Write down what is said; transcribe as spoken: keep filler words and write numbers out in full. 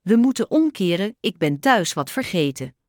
We moeten omkeren, ik ben thuis wat vergeten.